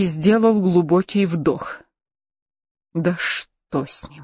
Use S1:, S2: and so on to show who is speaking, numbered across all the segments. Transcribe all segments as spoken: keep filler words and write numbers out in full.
S1: и сделал глубокий вдох. Да что с ним?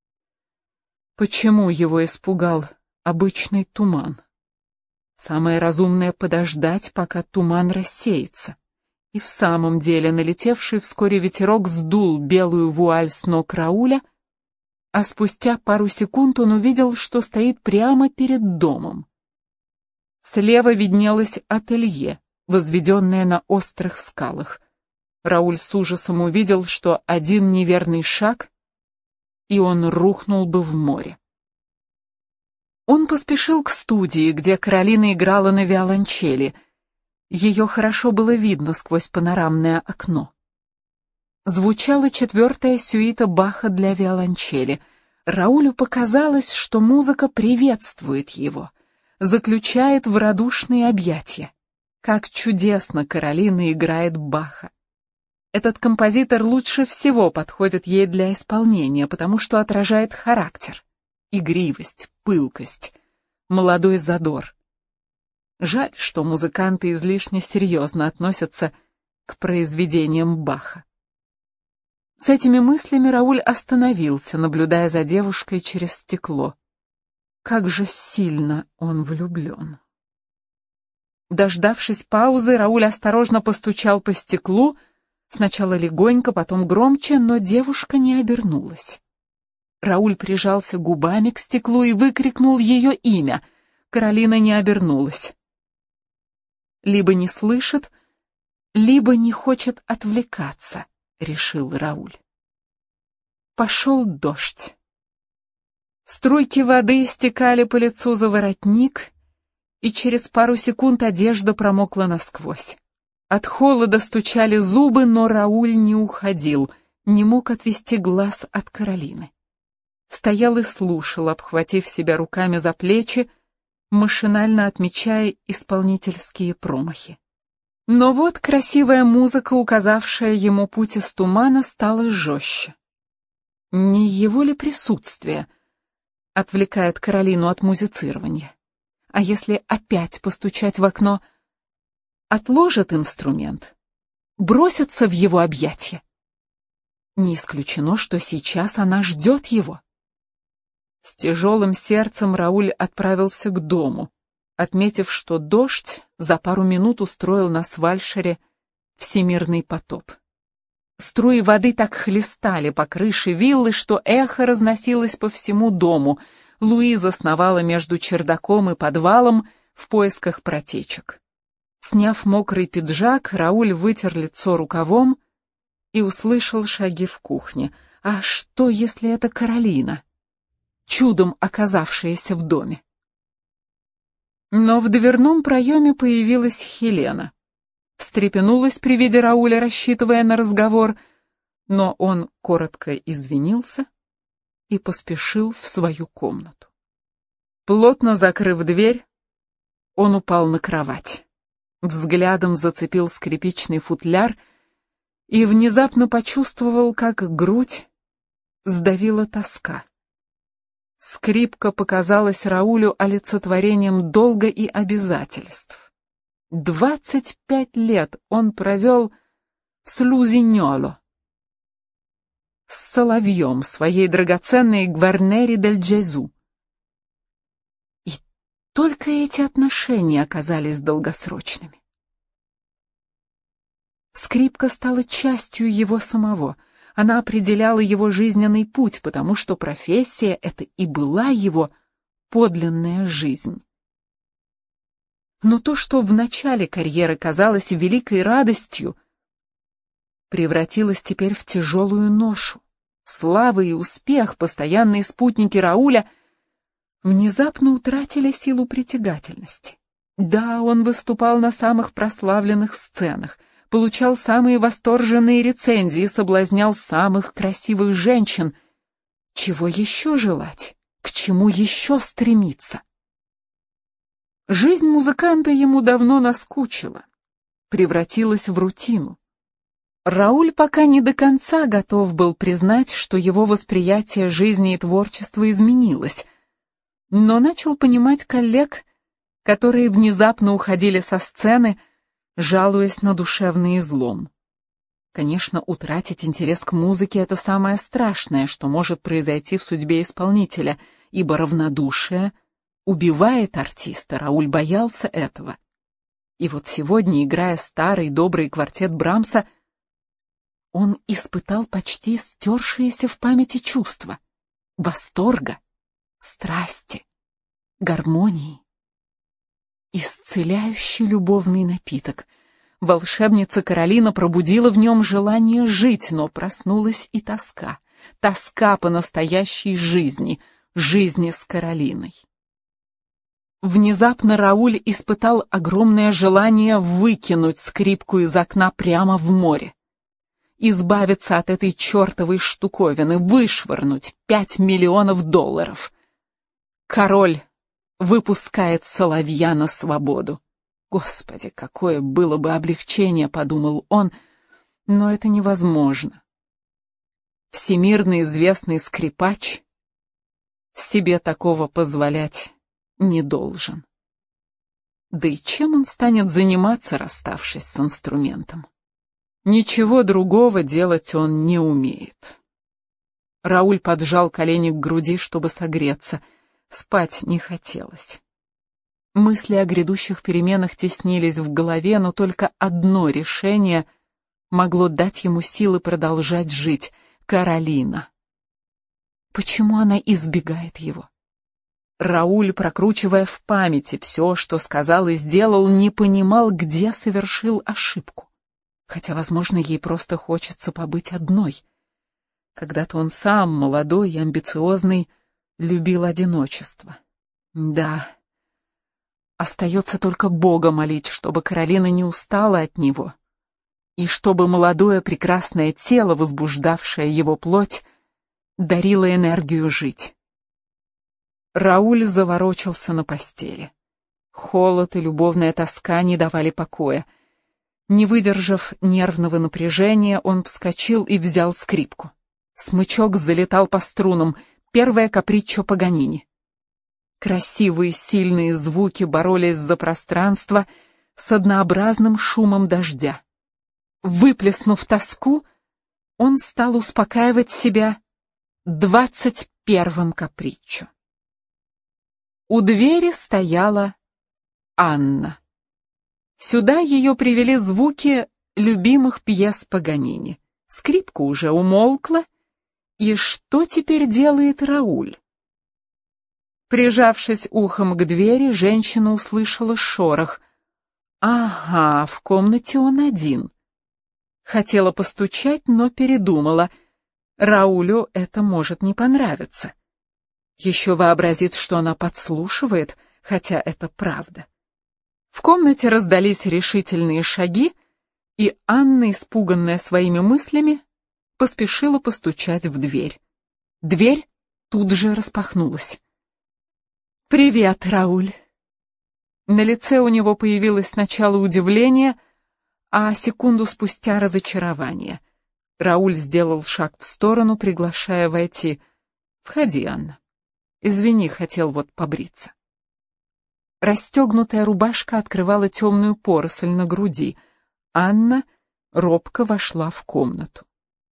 S1: Почему его испугал обычный туман? Самое разумное — подождать, пока туман рассеется. И в самом деле налетевший вскоре ветерок сдул белую вуаль с ног Рауля, а спустя пару секунд он увидел, что стоит прямо перед домом. Слева виднелось ателье, возведенное на острых скалах. Рауль с ужасом увидел, что один неверный шаг, и он рухнул бы в море. Он поспешил к студии, где Каролина играла на виолончели. Ее хорошо было видно сквозь панорамное окно. Звучала четвертая сюита Баха для виолончели. Раулю показалось, что музыка приветствует его, заключает в радушные объятия. Как чудесно Каролина играет Баха. Этот композитор лучше всего подходит ей для исполнения, потому что отражает характер, игривость, пылкость, молодой задор. Жаль, что музыканты излишне серьезно относятся к произведениям Баха. С этими мыслями Рауль остановился, наблюдая за девушкой через стекло. Как же сильно он влюблен. Дождавшись паузы, Рауль осторожно постучал по стеклу, сначала легонько, потом громче, но девушка не обернулась. Рауль прижался губами к стеклу и выкрикнул ее имя. Каролина не обернулась. Либо не слышит, либо не хочет отвлекаться, решил Рауль. Пошел дождь. Струйки воды стекали по лицу за воротник, и через пару секунд одежда промокла насквозь. От холода стучали зубы, но Рауль не уходил, не мог отвести глаз от Каролины. Стоял и слушал, обхватив себя руками за плечи, машинально отмечая исполнительские промахи. Но вот красивая музыка, указавшая ему путь из тумана, стала жестче. Не его ли присутствие отвлекает Каролину от музицирования? А если опять постучать в окно, отложит инструмент, бросится в его объятия? Не исключено, что сейчас она ждет его. С тяжелым сердцем Рауль отправился к дому, отметив, что дождь за пару минут устроил на Свальшере всемирный потоп. Струи воды так хлестали по крыше виллы, что эхо разносилось по всему дому. Луиза сновала между чердаком и подвалом в поисках протечек. Сняв мокрый пиджак, Рауль вытер лицо рукавом и услышал шаги в кухне. А что, если это Каролина, чудом оказавшаяся в доме? Но в дверном проеме появилась Хелена. Встрепенулась при виде Рауля, рассчитывая на разговор, но он коротко извинился и поспешил в свою комнату. Плотно закрыв дверь, он упал на кровать. Взглядом зацепил скрипичный футляр и внезапно почувствовал, как грудь сдавила тоска. Скрипка показалась Раулю олицетворением долга и обязательств. Двадцать пять лет он провел с Лузиньоло, с соловьем своей драгоценной Гварнери дель Джезу. И только эти отношения оказались долгосрочными. Скрипка стала частью его самого. Она определяла его жизненный путь, потому что профессия — это и была его подлинная жизнь. Но то, что в начале карьеры казалось великой радостью, превратилось теперь в тяжелую ношу. Слава и успех, постоянные спутники Рауля, внезапно утратили силу притягательности. Да, он выступал на самых прославленных сценах, получал самые восторженные рецензии, соблазнял самых красивых женщин. Чего еще желать? К чему еще стремиться? Жизнь музыканта ему давно наскучила, превратилась в рутину. Рауль пока не до конца готов был признать, что его восприятие жизни и творчества изменилось, но начал понимать коллег, которые внезапно уходили со сцены, жалуясь на душевный излом. Конечно, утратить интерес к музыке — это самое страшное, что может произойти в судьбе исполнителя, ибо равнодушие убивает артиста. Рауль боялся этого. И вот сегодня, играя старый добрый квартет Брамса, он испытал почти стершиеся в памяти чувства восторга, страсти, гармонии. Исцеляющий любовный напиток. Волшебница Каролина пробудила в нем желание жить, но проснулась и тоска. Тоска по настоящей жизни, жизни с Каролиной. Внезапно Рауль испытал огромное желание выкинуть скрипку из окна прямо в море. Избавиться от этой чертовой штуковины, вышвырнуть пять миллионов долларов. Король выпускает соловья на свободу. Господи, какое было бы облегчение, подумал он, но это невозможно. Всемирно известный скрипач себе такого позволять не должен. Да и чем он станет заниматься, расставшись с инструментом? Ничего другого делать он не умеет. Рауль поджал колени к груди, чтобы согреться. Спать не хотелось. Мысли о грядущих переменах теснились в голове, но только одно решение могло дать ему силы продолжать жить — Каролина. Почему она избегает его? Рауль, прокручивая в памяти все, что сказал и сделал, не понимал, где совершил ошибку. Хотя, возможно, ей просто хочется побыть одной. Когда-то он сам, молодой и амбициозный, любил одиночество. Да, остается только Бога молить, чтобы Каролина не устала от него, и чтобы молодое прекрасное тело, возбуждавшее его плоть, дарило энергию жить. Рауль заворочился на постели. Холод и любовная тоска не давали покоя. Не выдержав нервного напряжения, он вскочил и взял скрипку. Смычок залетал по струнам, первое каприччо Паганини. Красивые сильные звуки боролись за пространство с однообразным шумом дождя. Выплеснув тоску, он стал успокаивать себя двадцать первым каприччо. У двери стояла Анна. Сюда ее привели звуки любимых пьес Паганини. Скрипка уже умолкла, и что теперь делает Рауль? Прижавшись ухом к двери, женщина услышала шорох. Ага, в комнате он один. Хотела постучать, но передумала. Раулю это может не понравиться. Еще вообразит, что она подслушивает, хотя это правда. В комнате раздались решительные шаги, и Анна, испуганная своими мыслями, поспешила постучать в дверь. Дверь тут же распахнулась. «Привет, Рауль!» На лице у него появилось сначала удивление, а секунду спустя разочарование. Рауль сделал шаг в сторону, приглашая войти. «Входи, Анна. Извини, хотел вот побриться». Расстегнутая рубашка открывала темную поросль на груди. Анна робко вошла в комнату.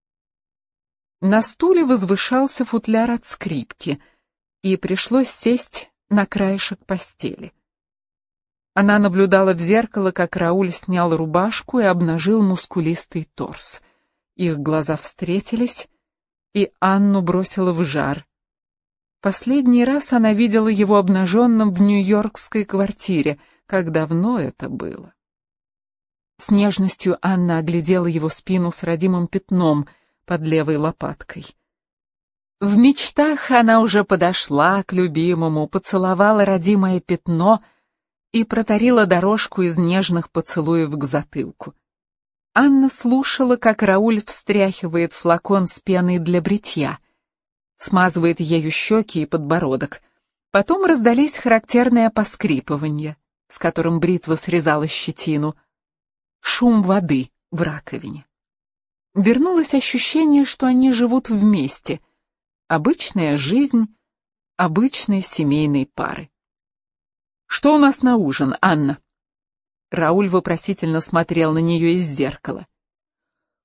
S1: На стуле возвышался футляр от скрипки, и пришлось сесть на краешек постели. Она наблюдала в зеркало, как Рауль снял рубашку и обнажил мускулистый торс. Их глаза встретились, и Анну бросило в жар. Последний раз она видела его обнаженным в нью-йоркской квартире. Как давно это было? С нежностью Анна оглядела его спину с родимым пятном под левой лопаткой. В мечтах она уже подошла к любимому, поцеловала родимое пятно и протарила дорожку из нежных поцелуев к затылку. Анна слушала, как Рауль встряхивает флакон с пеной для бритья, смазывает ею щеки и подбородок. Потом раздались характерные поскрипывания, с которым бритва срезала щетину, шум воды в раковине. Вернулось ощущение, что они живут вместе. Обычная жизнь обычной семейной пары. «Что у нас на ужин, Анна?» Рауль вопросительно смотрел на нее из зеркала.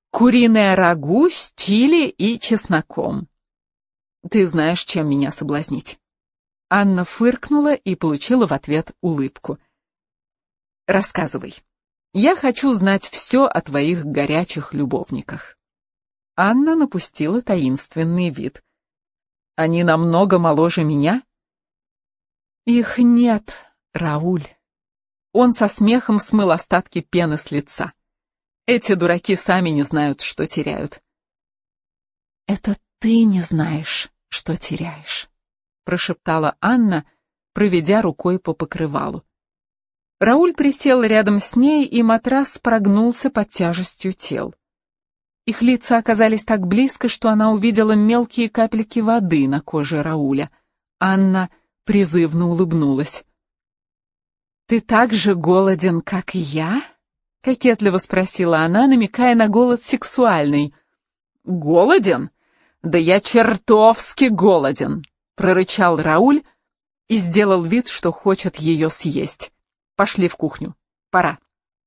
S1: Куриное рагу с чили и чесноком. Ты знаешь, чем меня соблазнить. Анна фыркнула и получила в ответ улыбку. Рассказывай. Я хочу знать все о твоих горячих любовниках. Анна напустила таинственный вид. Они намного моложе меня? Их нет, Рауль. Он со смехом смыл остатки пены с лица. Эти дураки сами не знают, что теряют. Это ты не знаешь, что теряешь, прошептала Анна, проведя рукой по покрывалу. Рауль присел рядом с ней, и матрас прогнулся под тяжестью тел. Их лица оказались так близко, что она увидела мелкие капельки воды на коже Рауля. Анна призывно улыбнулась. «Ты так же голоден, как и я?» — кокетливо спросила она, намекая на голод сексуальный. «Голоден? Да я чертовски голоден!» — прорычал Рауль и сделал вид, что хочет ее съесть. «Пошли в кухню. Пора».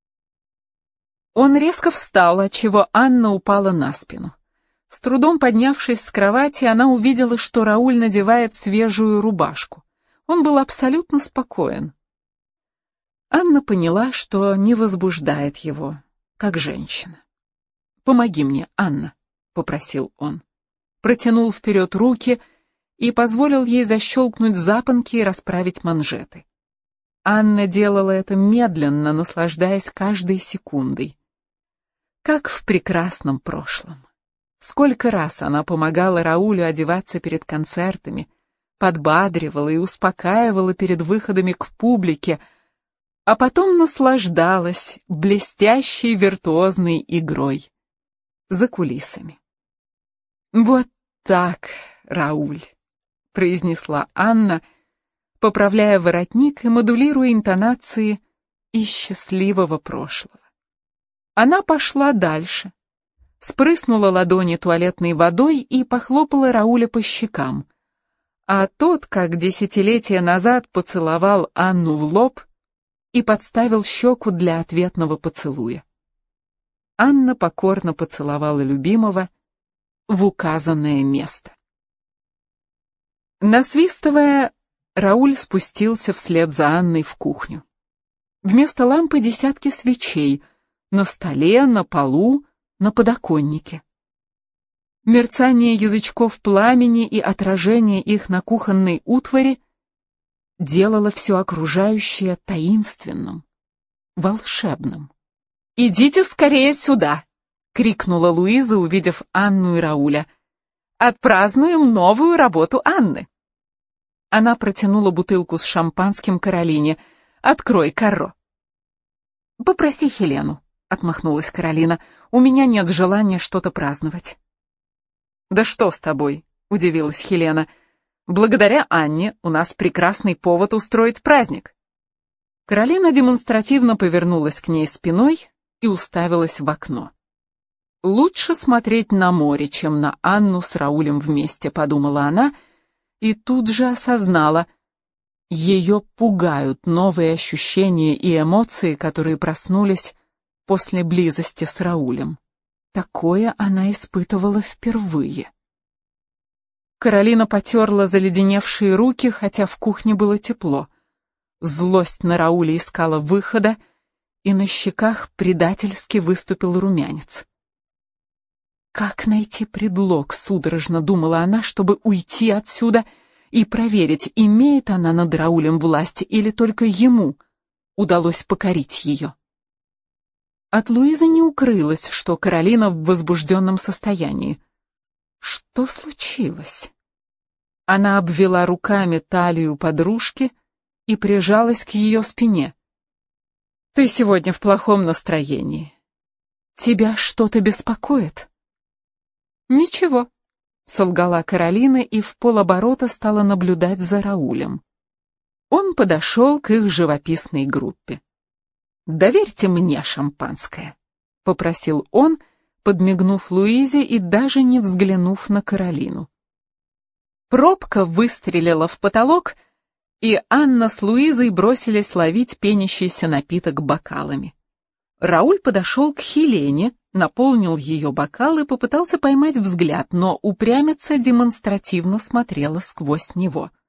S1: Он резко встал, отчего Анна упала на спину. С трудом поднявшись с кровати, она увидела, что Рауль надевает свежую рубашку. Он был абсолютно спокоен. Анна поняла, что не возбуждает его, как женщина. «Помоги мне, Анна», — попросил он. Протянул вперед руки и позволил ей защелкнуть запонки и расправить манжеты. Анна делала это медленно, наслаждаясь каждой секундой. Как в прекрасном прошлом. Сколько раз она помогала Раулю одеваться перед концертами, подбадривала и успокаивала перед выходами к публике, а потом наслаждалась блестящей виртуозной игрой за кулисами. «Вот так, Рауль», — произнесла Анна, поправляя воротник и модулируя интонации из счастливого прошлого. Она пошла дальше, спрыснула ладони туалетной водой и похлопала Рауля по щекам, а тот, как десятилетия назад, поцеловал Анну в лоб и подставил щеку для ответного поцелуя. Анна покорно поцеловала любимого в указанное место. Насвистывая, Рауль спустился вслед за Анной в кухню. Вместо лампы десятки свечей на столе, на полу, на подоконнике. Мерцание язычков пламени и отражение их на кухонной утвари делало все окружающее таинственным, волшебным. «Идите скорее сюда!» — крикнула Луиза, увидев Анну и Рауля. «Отпразднуем новую работу Анны!» Она протянула бутылку с шампанским Каролине. «Открой, Каро!» «Попроси Хелену», — отмахнулась Каролина. «У меня нет желания что-то праздновать». «Да что с тобой?» — удивилась Хелена. «Благодаря Анне у нас прекрасный повод устроить праздник». Каролина демонстративно повернулась к ней спиной и уставилась в окно. «Лучше смотреть на море, чем на Анну с Раулем вместе», — подумала она, и тут же осознала. Ее пугают новые ощущения и эмоции, которые проснулись после близости с Раулем. Такое она испытывала впервые. Каролина потерла заледеневшие руки, хотя в кухне было тепло. Злость на Рауля искала выхода, и на щеках предательски выступил румянец. Как найти предлог, судорожно думала она, чтобы уйти отсюда и проверить, имеет она над Раулем власть или только ему удалось покорить ее. От Луизы не укрылось, что Каролина в возбужденном состоянии. Что случилось? Она обвела руками талию подружки и прижалась к ее спине. «Ты сегодня в плохом настроении. Тебя что-то беспокоит?» «Ничего», — солгала Каролина и в полоборота стала наблюдать за Раулем. Он подошел к их живописной группе. «Доверьте мне шампанское», — попросил он, подмигнув Луизе и даже не взглянув на Каролину. Пробка выстрелила в потолок, и Анна с Луизой бросились ловить пенящийся напиток бокалами. Рауль подошел к Хелене, наполнил ее бокал и попытался поймать взгляд, но упрямица демонстративно смотрела сквозь него.